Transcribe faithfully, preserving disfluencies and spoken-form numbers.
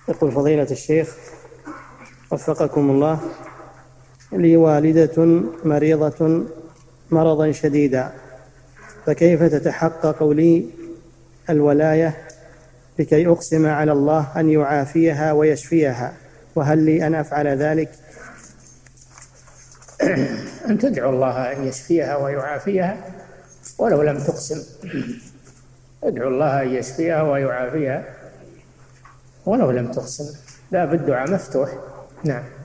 يقول فضيلة الشيخ وفقكم الله: لي والدة مريضة مرضا شديدا، فكيف تتحقق لي الولاية لكي أقسم على الله أن يعافيها ويشفيها؟ وهل لي أن أفعل ذلك؟ أن تدعو الله أن يشفيها ويعافيها ولو لم تقسم. ادعو الله أن يشفيها ويعافيها ولو لم تقسم، لا، بالدعاء مفتوح. نعم.